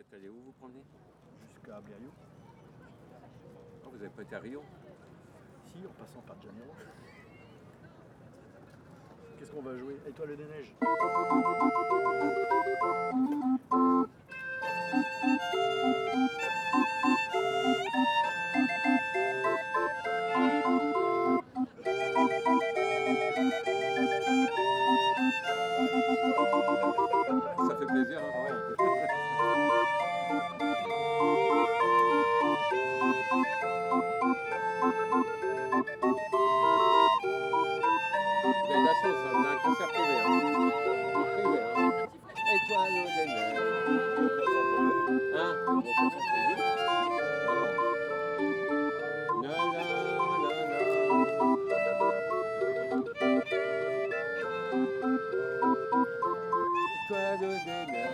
allez où vous promenez? Jusqu'à Blériot. Oh, vous avez pas été à Rio? Si, en passant par Janeiro. Qu'est-ce qu'on va jouer? Étoile des neiges. Ça fait plaisir, hein? Ouais. Vous avez de la chance, hein, on a un concert privé. Hein. Privé, hein. Étoile des neiges. Hein? Non, non, non, étoile des neiges.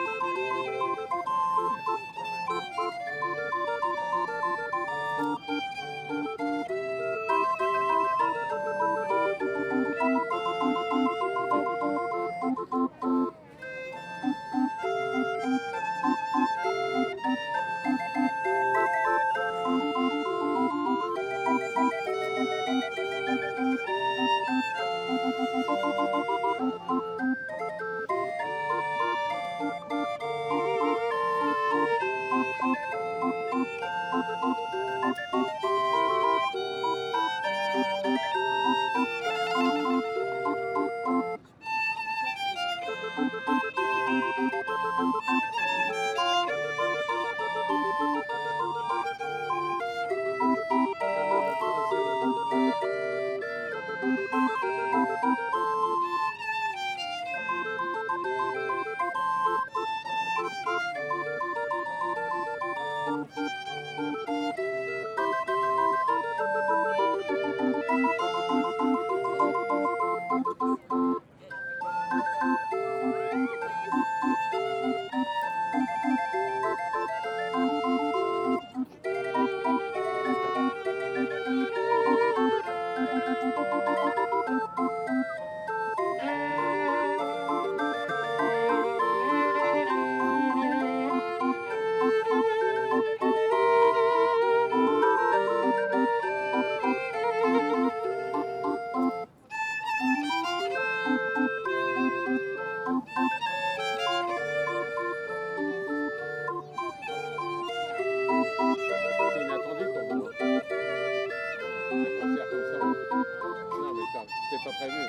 C'est inattendu pour vous, hein. Un concert comme ça. Non, mais ça, c'est pas prévu.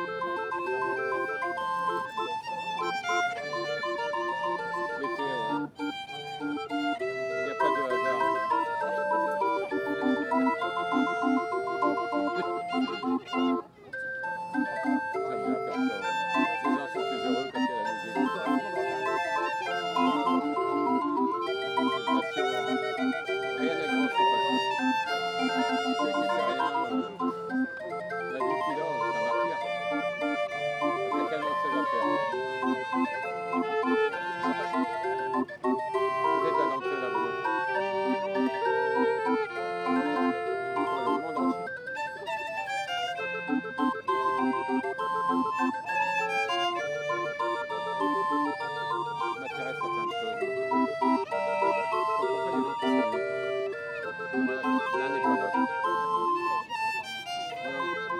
L'été, ouais. Il n'y a pas de hasard. J'aime bien faire ça. Les gens sont plus heureux quand il y a la musique. Passion. Rien n'est grand sans passion. Qui fait rien, la vie qu'il a, ça m'attire. Il y a tellement de choses à faire. Vous êtes talentueux là, vous. Pour le monde entier. Je m'intéresse à plein de choses. Pourquoi les gens qui s'ennuient? Voilà, l'un n'est pas l'autre. Non.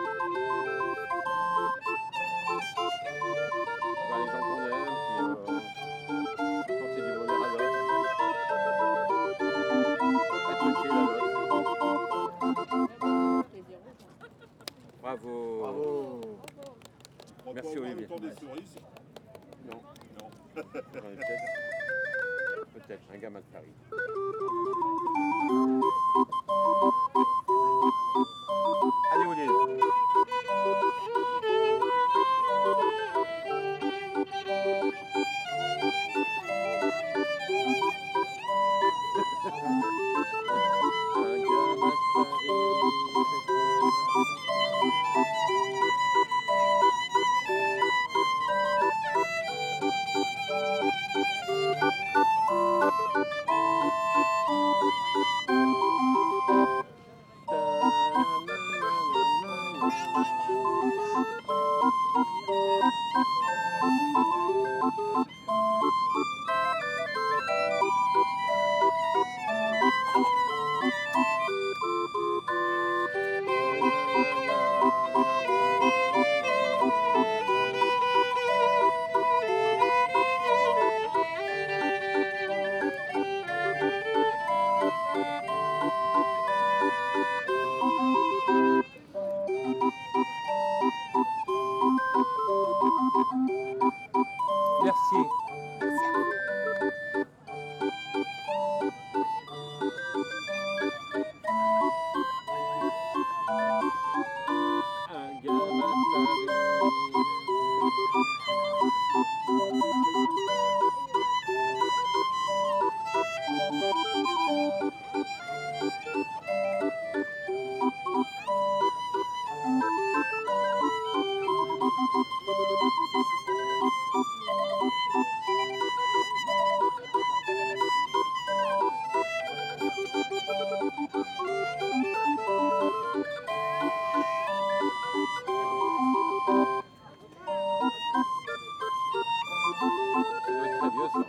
Bah, les gens qu'on aime, puis apporter du bonheur à l'autre. Être utile à l'autre. Bravo. Bravo. Merci Olivier. Des cerises. Non. Non. J'en ai peut-être. Peut-être, un gamin de Paris. Allez Olivier. Un gamin de Paris, c'est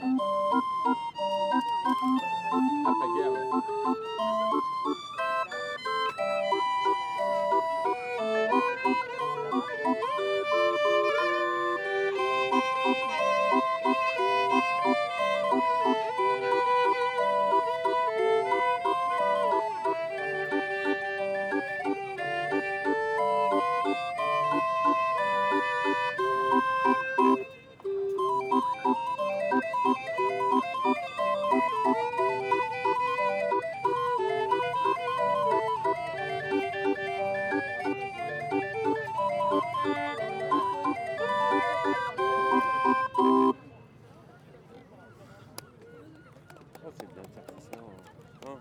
Après-guerre. Oh, c'est bien ça, ça. Hein.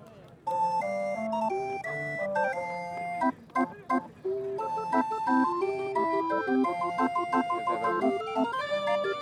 Ça va bien.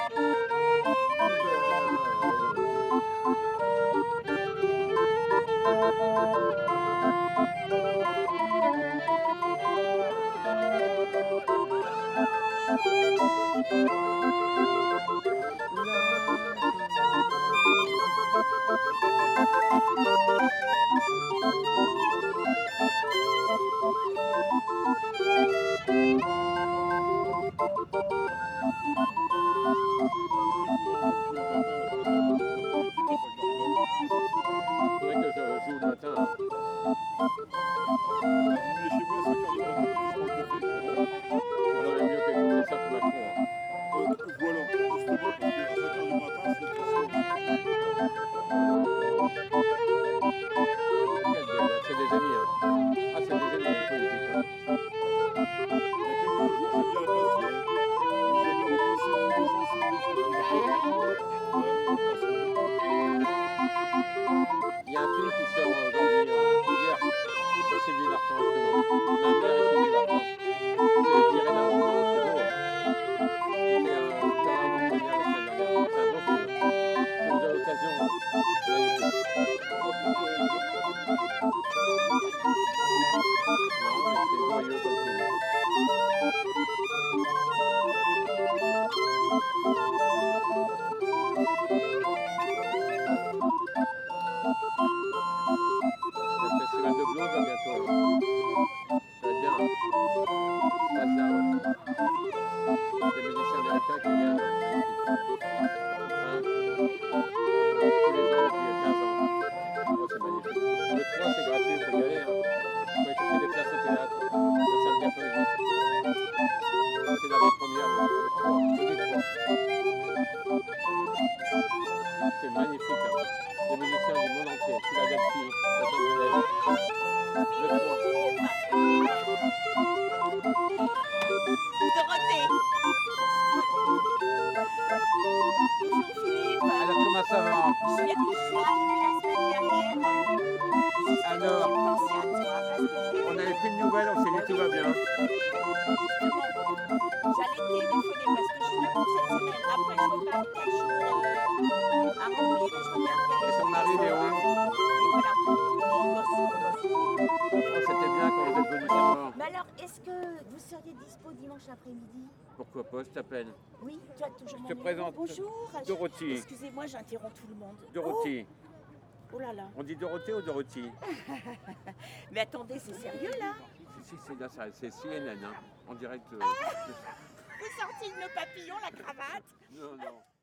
Faudrait que je joue le matin. Hein. Vous venez chez moi à 5h du matin, je prends le café. Alors, il est mieux qu'écouter ça pour Macron. Hein. Voilà, justement, parce qu'à 5h du matin, c'est très souvent. C'est des génies. Hein. Ah, c'est des génies, les politiques. Hein. Il y a quelques jours, j'ai bien apprécié. Vous avez repassé toutes les chansons de Il y a un film qui sort aujourd'hui, hier, sur Sylvie Vartan, justement. Ma mère et Sylvie Vartan. C'est tiré d'un roman, c'est beau. C'était un roman première la semaine dernière. C'est un beau film. Si vous avez l'occasion, magnifique. Non, mais c'est joyeux comme film. Le festival de blues va bientôt. Là. Ça va être bien. Hein. Des musiciens américains qui viennent. Hein. Tous les ans depuis 15 ans. Oh, c'est magnifique. Le 3 c'est gratuit, il faut y aller. Hein. Il faut aller chercher des places au théâtre, le samedi après-midi. C'est l'avant-première, le 3. Le 3. C'est magnifique. Hein. Des musiciens du monde entier. Philadelphie, Los Angeles. Le 3. Dorothée. Bonjour Philippe. Alors comment ça va? Je suis arrivée la semaine dernière. Alors, J'ai pensé à toi parce que on n'avait plus de nouvelles, on s'est dit tout va bien. justement, j'allais téléphoner parce que je suis là pour cette semaine. Après, je repars 4 jours à Rambouillet, mais je reviens. Et son mari, Léon, Et voilà. Et il bosse. oh, c'était bien quand vous êtes venus chez moi. Mais alors, est-ce que vous seriez dispo dimanche après-midi? Pourquoi pas, je t'appelle. Oui, tu as toujours mon te numéro. présente Bonjour. Dorothy. Excusez-moi, j'interromps tout le monde. Dorothy. Oh là là. On dit Dorothée ou Dorothy? Mais attendez, c'est sérieux là? Si, c'est là, c'est CNN, hein, en direct. Vous sortez de nos papillons, la cravate? Non, non.